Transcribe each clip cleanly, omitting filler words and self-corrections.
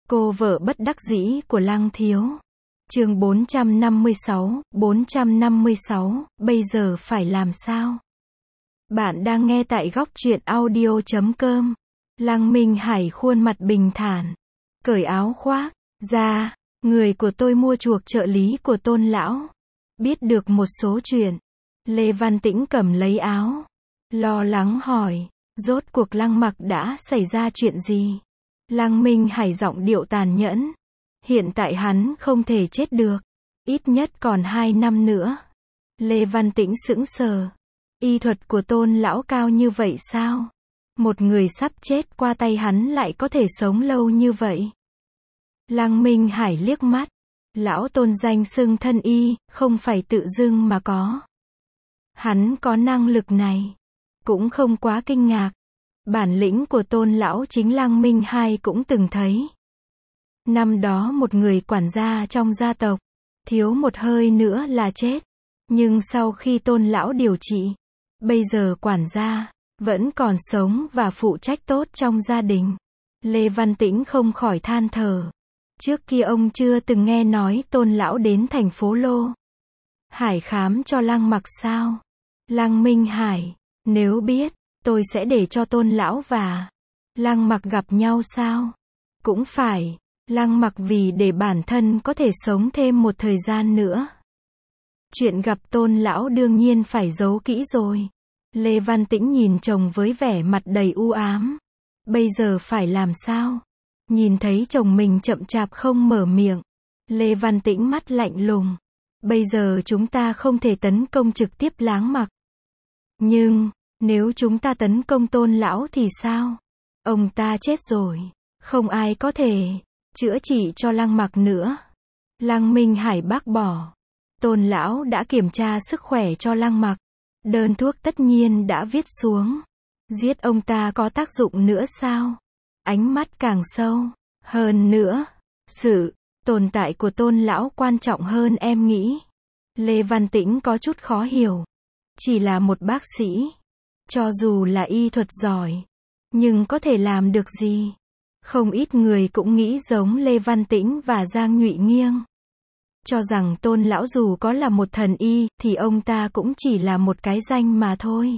Cô vợ bất đắc dĩ của Lăng Thiếu. Chương 456, bây giờ phải làm sao? Bạn đang nghe tại góc truyện audio.com. Lăng Minh Hải khuôn mặt bình thản, cởi áo khoác ra, người của tôi mua chuộc trợ lý của Tôn lão. Biết được một số chuyện, Lê Văn Tĩnh cầm lấy áo, lo lắng hỏi, rốt cuộc Lăng Mặc đã xảy ra chuyện gì? Lăng Minh Hải giọng điệu tàn nhẫn. Hiện tại hắn không thể chết được. Ít nhất còn 2 năm nữa. Lê Văn Tĩnh sững sờ. Y thuật của Tôn lão cao như vậy sao? Một người sắp chết qua tay hắn lại có thể sống lâu như vậy. Lăng Minh Hải liếc mắt. Lão Tôn danh xưng thân y, không phải tự dưng mà có. Hắn có năng lực này. Cũng không quá kinh ngạc. Bản lĩnh của Tôn lão chính Lăng Minh Hải cũng từng thấy. Năm đó một người quản gia trong gia tộc, thiếu một hơi nữa là chết. Nhưng sau khi Tôn lão điều trị, bây giờ quản gia vẫn còn sống và phụ trách tốt trong gia đình. Lê Văn Tĩnh không khỏi than thở. Trước kia ông chưa từng nghe nói Tôn lão đến thành phố Lô Hải khám cho Lăng Mặc sao? Lăng Minh Hải, nếu biết, tôi sẽ để cho Tôn lão và Lăng Mặc gặp nhau sao? Cũng phải, Lăng Mặc vì để bản thân có thể sống thêm một thời gian nữa. Chuyện gặp Tôn lão đương nhiên phải giấu kỹ rồi. Lê Văn Tĩnh nhìn chồng với vẻ mặt đầy u ám. Bây giờ phải làm sao? Nhìn thấy chồng mình chậm chạp không mở miệng, Lê Văn Tĩnh mắt lạnh lùng. Bây giờ chúng ta không thể tấn công trực tiếp Lăng Mặc. Nhưng, nếu chúng ta tấn công Tôn lão thì sao? Ông ta chết rồi. Không ai có thể chữa trị cho Lăng Mặc nữa. Lăng Minh Hải bác bỏ. Tôn lão đã kiểm tra sức khỏe cho Lăng Mặc. Đơn thuốc tất nhiên đã viết xuống. Giết ông ta có tác dụng nữa sao? Ánh mắt càng sâu. Hơn nữa, sự tồn tại của Tôn lão quan trọng hơn em nghĩ. Lê Văn Tĩnh có chút khó hiểu. Chỉ là một bác sĩ, cho dù là y thuật giỏi, nhưng có thể làm được gì? Không ít người cũng nghĩ giống Lê Văn Tĩnh và Giang Nhụy Nghiêng. Cho rằng Tôn lão dù có là một thần y, thì ông ta cũng chỉ là một cái danh mà thôi.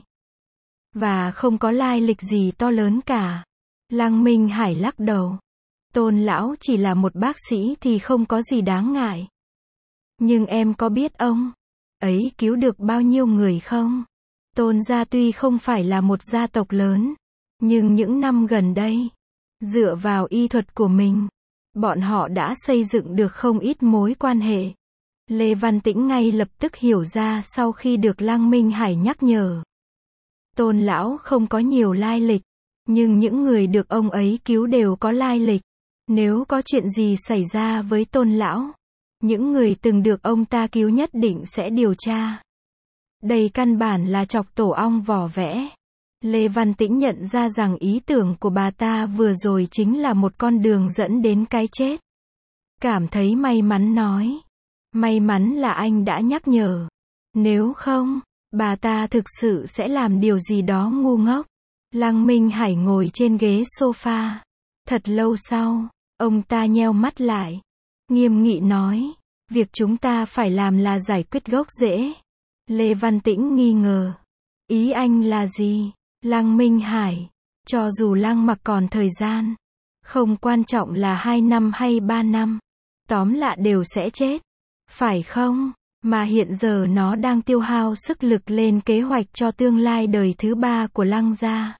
Và không có lai lịch gì to lớn cả. Lăng Minh Hải lắc đầu. Tôn lão chỉ là một bác sĩ thì không có gì đáng ngại. Nhưng em có biết ông ấy cứu được bao nhiêu người không? Tôn gia tuy không phải là một gia tộc lớn, nhưng những năm gần đây, dựa vào y thuật của mình, bọn họ đã xây dựng được không ít mối quan hệ. Lê Văn Tĩnh ngay lập tức hiểu ra sau khi được Lăng Minh Hải nhắc nhở. Tôn lão không có nhiều lai lịch, nhưng những người được ông ấy cứu đều có lai lịch. Nếu có chuyện gì xảy ra với Tôn lão, những người từng được ông ta cứu nhất định sẽ điều tra. Đây căn bản là chọc tổ ong vỏ vẽ. Lê Văn Tĩnh nhận ra rằng ý tưởng của bà ta vừa rồi chính là một con đường dẫn đến cái chết. Cảm thấy may mắn nói. May mắn là anh đã nhắc nhở. Nếu không, bà ta thực sự sẽ làm điều gì đó ngu ngốc. Lăng Minh Hải ngồi trên ghế sofa. Thật lâu sau, ông ta nheo mắt lại. Nghiêm nghị nói. Việc chúng ta phải làm là giải quyết gốc rễ. Lê Văn Tĩnh nghi ngờ. Ý anh là gì? Lăng Minh Hải. Cho dù Lăng Mặc còn thời gian, không quan trọng là 2 năm hay 3 năm. Tóm lại đều sẽ chết. Phải không? Mà hiện giờ nó đang tiêu hao sức lực lên kế hoạch cho tương lai đời thứ 3 của Lăng gia.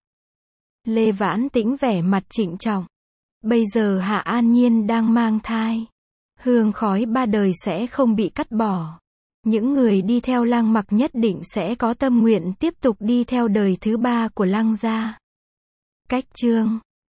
Lê Vãn Tĩnh vẻ mặt trịnh trọng. Bây giờ Hạ An Nhiên đang mang thai. Hương khói 3 đời sẽ không bị cắt bỏ. Những người đi theo Lăng Mặc nhất định sẽ có tâm nguyện tiếp tục đi theo đời thứ 3 của Lăng gia. Cách chương